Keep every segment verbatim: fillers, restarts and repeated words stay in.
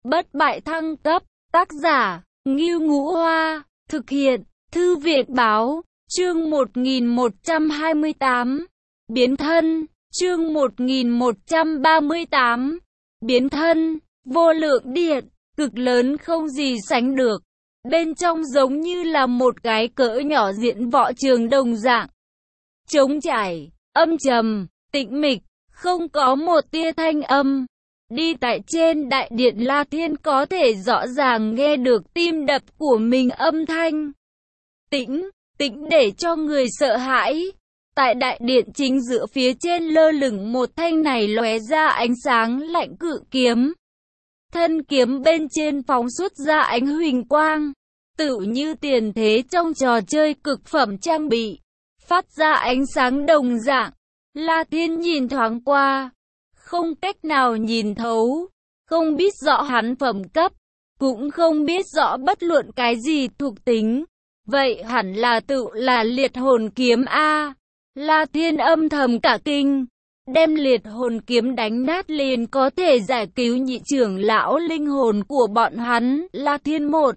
bất bại thăng cấp, tác giả, Ngưu Ngũ Hoa, thực hiện, Thư viện Báo, chương một nghìn một trăm hai mươi tám, biến thân, chương một nghìn một trăm ba mươi tám, biến thân, vô lượng điện, cực lớn không gì sánh được, bên trong giống như là một cái cỡ nhỏ diễn võ trường đồng dạng, trống trải, âm trầm, tĩnh mịch, không có một tia thanh âm. Đi tại trên đại điện, La Thiên có thể rõ ràng nghe được tim đập của mình âm thanh. Tĩnh, tĩnh để cho người sợ hãi. Tại đại điện chính giữa phía trên lơ lửng một thanh này lóe ra ánh sáng lạnh cự kiếm. Thân kiếm bên trên phóng xuất ra ánh huỳnh quang, tựu như tiền thế trong trò chơi cực phẩm trang bị, phát ra ánh sáng đồng dạng. La Thiên nhìn thoáng qua, không cách nào nhìn thấu, không biết rõ hắn phẩm cấp, cũng không biết rõ bất luận cái gì thuộc tính. Vậy hẳn là tự là liệt hồn kiếm a. La Thiên âm thầm cả kinh, đem liệt hồn kiếm đánh nát liền có thể giải cứu nhị trưởng lão linh hồn của bọn hắn. La Thiên một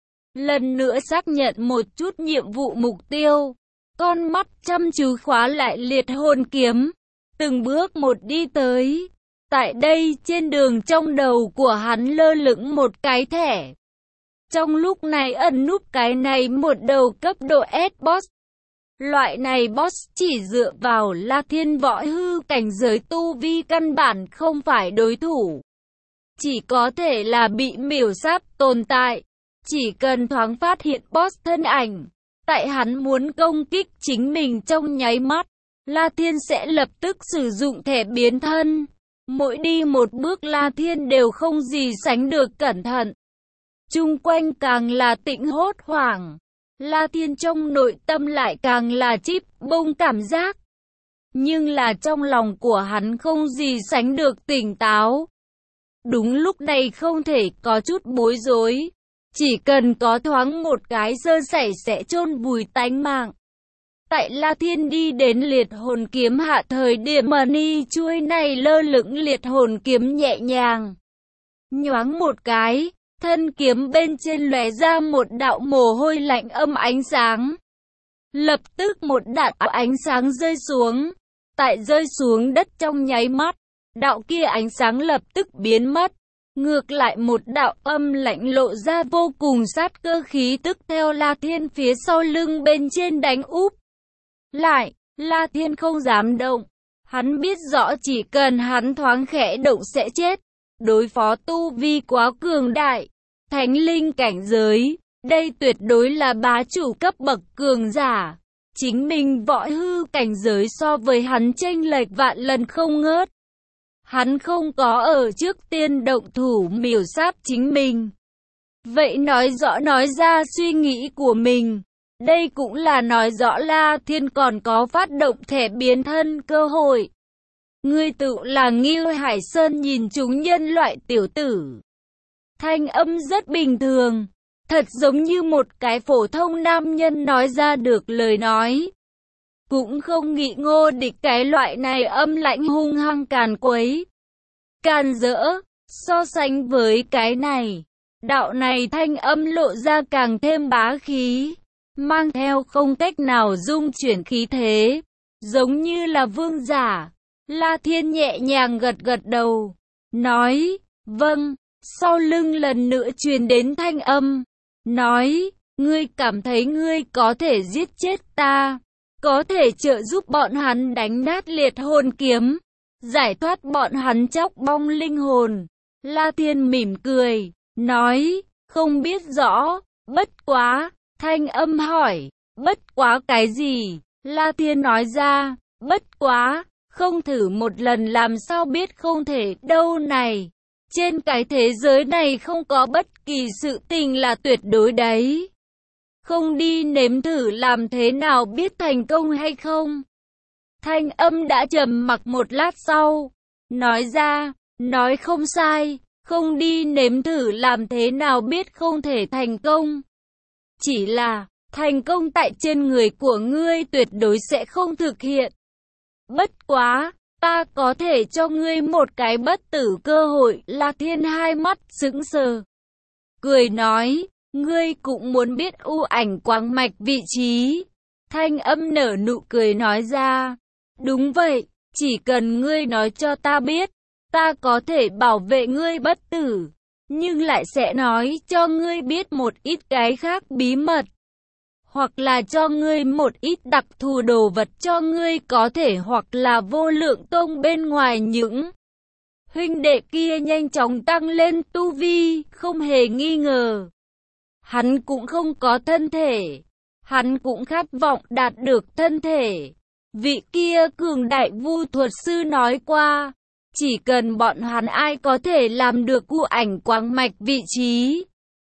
lần nữa xác nhận một chút nhiệm vụ mục tiêu, con mắt chăm chú khóa lại liệt hồn kiếm, từng bước một đi tới. Tại đây trên đường trong đầu của hắn lơ lửng một cái thẻ. Trong lúc này ẩn núp cái này một đầu cấp độ S boss. Loại này boss chỉ dựa vào La Thiên võ hư cảnh giới tu vi căn bản không phải đối thủ. Chỉ có thể là bị miểu sát tồn tại. Chỉ cần thoáng phát hiện boss thân ảnh, tại hắn muốn công kích chính mình trong nháy mắt, La Thiên sẽ lập tức sử dụng thẻ biến thân. Mỗi đi một bước La Thiên đều không gì sánh được cẩn thận. Chung quanh càng là tĩnh hốt hoảng, La Thiên trong nội tâm lại càng là chip bông cảm giác. Nhưng là trong lòng của hắn không gì sánh được tỉnh táo. Đúng lúc này không thể có chút bối rối. Chỉ cần có thoáng một cái sơ sẩy sẽ chôn vùi tánh mạng. Tại La Thiên đi đến liệt hồn kiếm hạ thời điểm mani chuôi này lơ lửng liệt hồn kiếm nhẹ nhàng. Nhoáng một cái, thân kiếm bên trên lóe ra một đạo mồ hôi lạnh âm ánh sáng. Lập tức một đạo ánh sáng rơi xuống. Tại rơi xuống đất trong nháy mắt, đạo kia ánh sáng lập tức biến mất. Ngược lại một đạo âm lạnh lộ ra vô cùng sát cơ khí tức theo La Thiên phía sau lưng bên trên đánh úp lại. La Thiên không dám động. Hắn biết rõ chỉ cần hắn thoáng khẽ động sẽ chết. Đối phó tu vi quá cường đại, thánh linh cảnh giới, đây tuyệt đối là bá chủ cấp bậc cường giả. Chính mình võ hư cảnh giới so với hắn chênh lệch vạn lần không ngớt. Hắn không có ở trước tiên động thủ miểu sát chính mình. Vậy nói rõ nói ra suy nghĩ của mình. Đây cũng là nói rõ La Thiên còn có phát động thẻ biến thân cơ hội. Ngươi tự là Ngưu Hải Sơn nhìn chúng nhân loại tiểu tử. Thanh âm rất bình thường, thật giống như một cái phổ thông nam nhân nói ra được lời nói. Cũng không nghĩ ngô địch cái loại này âm lãnh hung hăng càn quấy, càn rỡ. So sánh với cái này, đạo này thanh âm lộ ra càng thêm bá khí, mang theo không cách nào dung chuyển khí thế, giống như là vương giả. La Thiên nhẹ nhàng gật gật đầu, nói, vâng. Sau lưng lần nữa truyền đến thanh âm, nói, ngươi cảm thấy ngươi có thể giết chết ta, có thể trợ giúp bọn hắn đánh nát liệt hồn kiếm, giải thoát bọn hắn chóc bong linh hồn. La Thiên mỉm cười, nói, không biết rõ, bất quá. Thanh âm hỏi, bất quá cái gì? La Thiên nói ra, bất quá, không thử một lần làm sao biết không thể đâu này. Trên cái thế giới này không có bất kỳ sự tình là tuyệt đối đấy. Không đi nếm thử làm thế nào biết thành công hay không? Thanh âm đã trầm mặc một lát sau, nói ra, nói không sai, không đi nếm thử làm thế nào biết không thể thành công. Chỉ là, thành công tại trên người của ngươi tuyệt đối sẽ không thực hiện. Bất quá, ta có thể cho ngươi một cái bất tử cơ hội. La Thiên hai mắt sững sờ, cười nói, ngươi cũng muốn biết u ảnh quáng mạch vị trí. Thanh Âm nở nụ cười nói ra, đúng vậy, chỉ cần ngươi nói cho ta biết, ta có thể bảo vệ ngươi bất tử, nhưng lại sẽ nói cho ngươi biết một ít cái khác bí mật, hoặc là cho ngươi một ít đặc thù đồ vật cho ngươi có thể, hoặc là Vô Lượng Tông bên ngoài những huynh đệ kia nhanh chóng tăng lên tu vi, không hề nghi ngờ. Hắn cũng không có thân thể, hắn cũng khát vọng đạt được thân thể. Vị kia cường đại vu thuật sư nói qua, chỉ cần bọn hắn ai có thể làm được u ảnh quáng mạch vị trí,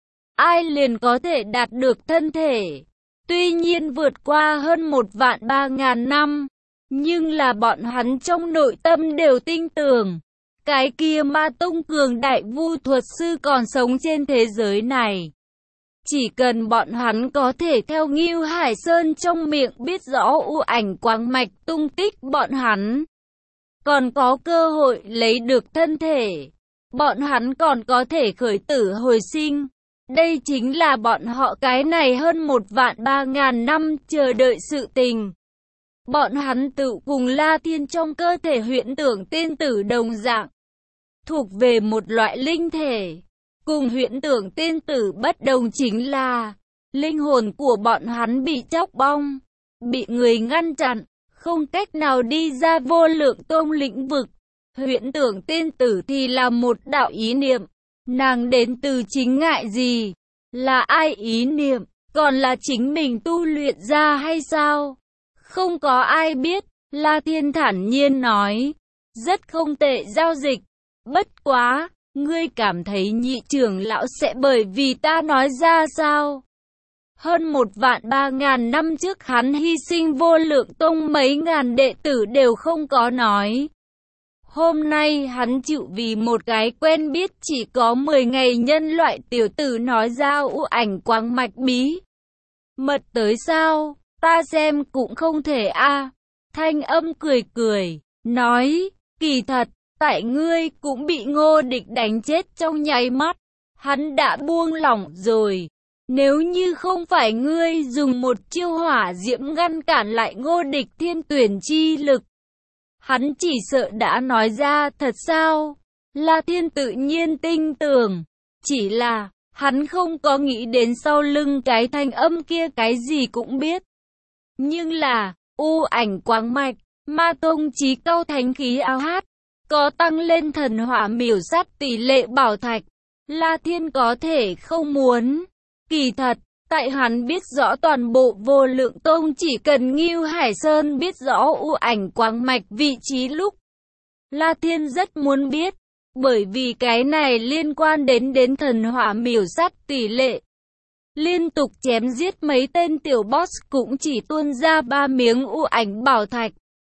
ai liền có thể đạt được thân thể. Tuy nhiên vượt qua hơn một vạn ba ngàn năm, nhưng là bọn hắn trong nội tâm đều tin tưởng, cái kia Ma Tông cường đại vu thuật sư còn sống trên thế giới này. Chỉ cần bọn hắn có thể theo Ngưu Hải Sơn trong miệng biết rõ u ảnh quáng mạch tung tích, bọn hắn còn có cơ hội lấy được thân thể. Bọn hắn còn có thể khởi tử hồi sinh. Đây chính là bọn họ cái này hơn một vạn ba ngàn năm chờ đợi sự tình. Bọn hắn tự cùng La Thiên trong cơ thể Huyễn Tưởng Tiên Tử đồng dạng, thuộc về một loại linh thể. Cùng Huyễn Tưởng Tiên Tử bất đồng chính là, linh hồn của bọn hắn bị chóc bong, bị người ngăn chặn, không cách nào đi ra Vô Lượng Tông lĩnh vực. Huyễn Tưởng Tiên Tử thì là một đạo ý niệm, nàng đến từ chính ngại gì? Là ai ý niệm? Còn là chính mình tu luyện ra hay sao? Không có ai biết. La Thiên thản nhiên nói, rất không tệ giao dịch. Bất quá, ngươi cảm thấy nhị trưởng lão sẽ bởi vì ta nói ra sao? Hơn một vạn ba ngàn năm trước hắn hy sinh Vô Lượng Tông mấy ngàn đệ tử đều không có nói. Hôm nay hắn chịu vì một cái quen biết chỉ có mười ngày nhân loại tiểu tử nói ra u ảnh quáng mạch bí mật tới sao? Ta xem cũng không thể a. À. Thanh Âm cười cười, nói, kỳ thật, tại ngươi cũng bị Ngô Địch đánh chết trong nháy mắt. Hắn đã buông lỏng rồi. Nếu như không phải ngươi dùng một chiêu hỏa diễm ngăn cản lại Ngô Địch thiên tuyển chi lực, hắn chỉ sợ đã nói ra thật sao? La Thiên tự nhiên tin tưởng, chỉ là, hắn không có nghĩ đến sau lưng cái Thanh Âm kia cái gì cũng biết. Nhưng là, u ảnh quáng mạch, Ma Tông chí cao thánh khí áo hát, có tăng lên thần hỏa miểu sát tỷ lệ bảo thạch. La Thiên có thể không muốn. Kỳ thật, tại hắn biết rõ toàn bộ Vô Lượng Tông chỉ cần Ngưu Hải Sơn biết rõ u ảnh quáng mạch vị trí lúc, La Thiên rất muốn biết, bởi vì cái này liên quan đến đến thần hỏa miểu sát tỷ lệ. Liên tục chém giết mấy tên tiểu boss cũng chỉ tuôn ra ba miếng u ảnh bảo thạch.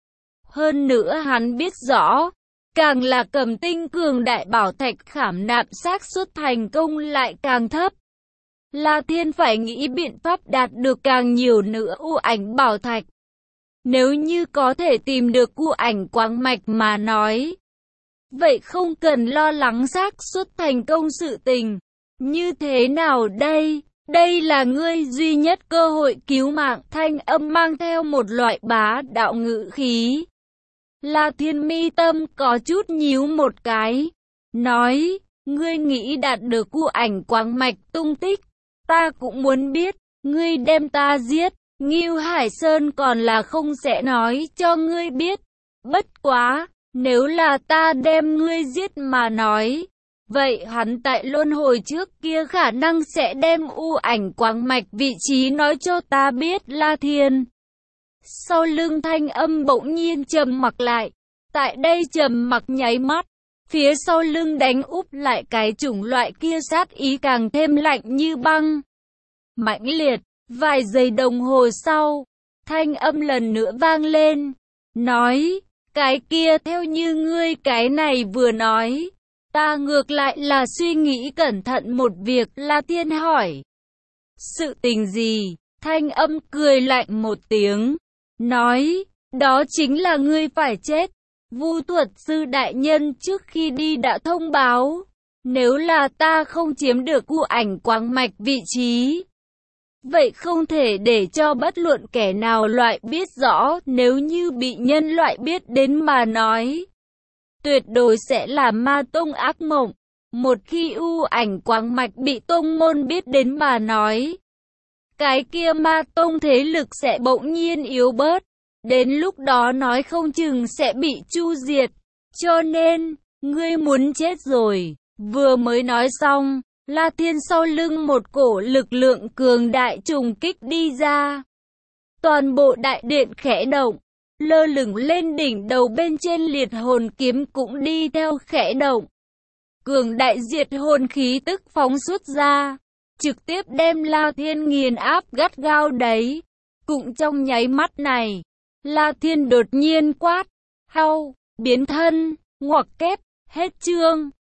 Hơn nữa hắn biết rõ, càng là cầm tinh cường đại bảo thạch khảm nạm xác suất thành công lại càng thấp. La Thiên phải nghĩ biện pháp đạt được càng nhiều nữa u ảnh bảo thạch. Nếu như có thể tìm được u ảnh quáng mạch mà nói, vậy không cần lo lắng xác suất thành công sự tình. Như thế nào đây? Đây là ngươi duy nhất cơ hội cứu mạng. Thanh Âm mang theo một loại bá đạo ngữ khí. La Thiên mi tâm có chút nhíu một cái, nói, ngươi nghĩ đạt được u ảnh quáng mạch tung tích, ta cũng muốn biết. Ngươi đem ta giết, Ngưu Hải Sơn còn là không sẽ nói cho ngươi biết. Bất quá, nếu là ta đem ngươi giết mà nói, vậy hắn tại luân hồi trước kia khả năng sẽ đem u ảnh quáng mạch vị trí nói cho ta biết. La Thiên sau lưng Thanh Âm bỗng nhiên trầm mặc lại. Tại đây trầm mặc nháy mắt, phía sau lưng đánh úp lại cái chủng loại kia sát ý càng thêm lạnh như băng, mãnh liệt. Vài giây đồng hồ sau, Thanh Âm lần nữa vang lên, nói, cái kia theo như ngươi cái này vừa nói, ta ngược lại là suy nghĩ cẩn thận một việc. La Thiên hỏi, sự tình gì? Thanh Âm cười lạnh một tiếng, nói, đó chính là ngươi phải chết. Vu thuật sư đại nhân trước khi đi đã thông báo, nếu là ta không chiếm được U Ảnh Quáng Mạch vị trí, vậy không thể để cho bất luận kẻ nào loại biết rõ, nếu như bị nhân loại biết đến mà nói, tuyệt đối sẽ là ma tông ác mộng. Một khi U Ảnh Quáng Mạch bị tông môn biết đến mà nói, cái kia ma tông thế lực sẽ bỗng nhiên yếu bớt, đến lúc đó nói không chừng sẽ bị chu diệt, cho nên, ngươi muốn chết rồi. Vừa mới nói xong, La Thiên sau lưng một cổ lực lượng cường đại trùng kích đi ra. Toàn bộ đại điện khẽ động, lơ lửng lên đỉnh đầu bên trên liệt hồn kiếm cũng đi theo khẽ động. Cường đại diệt hồn khí tức phóng xuất ra, trực tiếp đem La Thiên nghiền áp gắt gao đấy. Cũng trong nháy mắt này, La Thiên đột nhiên quát, hau, biến thân, ngoặc kép, hết chương.